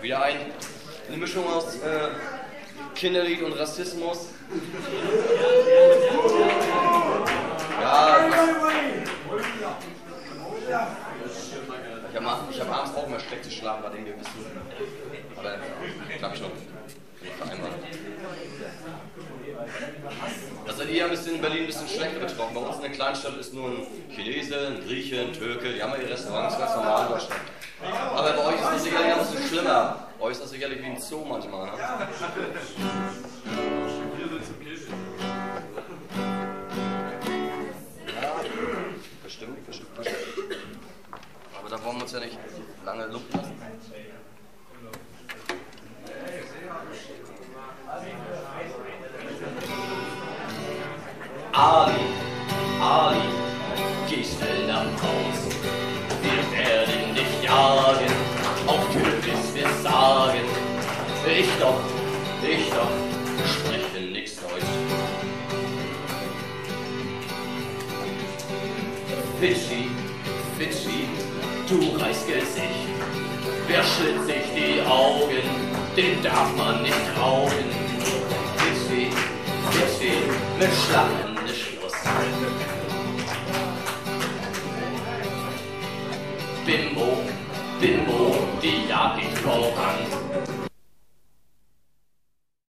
Wieder eine Mischung aus Kinderlied und Rassismus. Ja, ich hab abends auch immer schlecht geschlafen bei dem Gewissen. Aber glaube ich noch vereinbart. Da seid ihr in Berlin ein bisschen schlechter betroffen. Bei uns in der Kleinstadt ist nur ein Chinese, ein Grieche, ein Türke, die haben ja ihre Restaurants ganz normal in Deutschland. Aber bei euch ist das sicherlich ein bisschen schlimmer. Bei euch ist das sicherlich wie ein Zoo manchmal. Ne? Ja, bestimmt. Aber da wollen wir uns ja nicht lange lumpen lassen. Ali, geh schnell nach Haus. Wir werden dich jagen, auf Kürbis wir sagen. Ich doch, spreche nix Deutsch. Fidschi, du Reißgesicht. Wer schlitzt sich die Augen, den darf man nicht rauchen. Fidschi, mit Schlangen ist Schluss. Bimbo, die Jagd geht voran.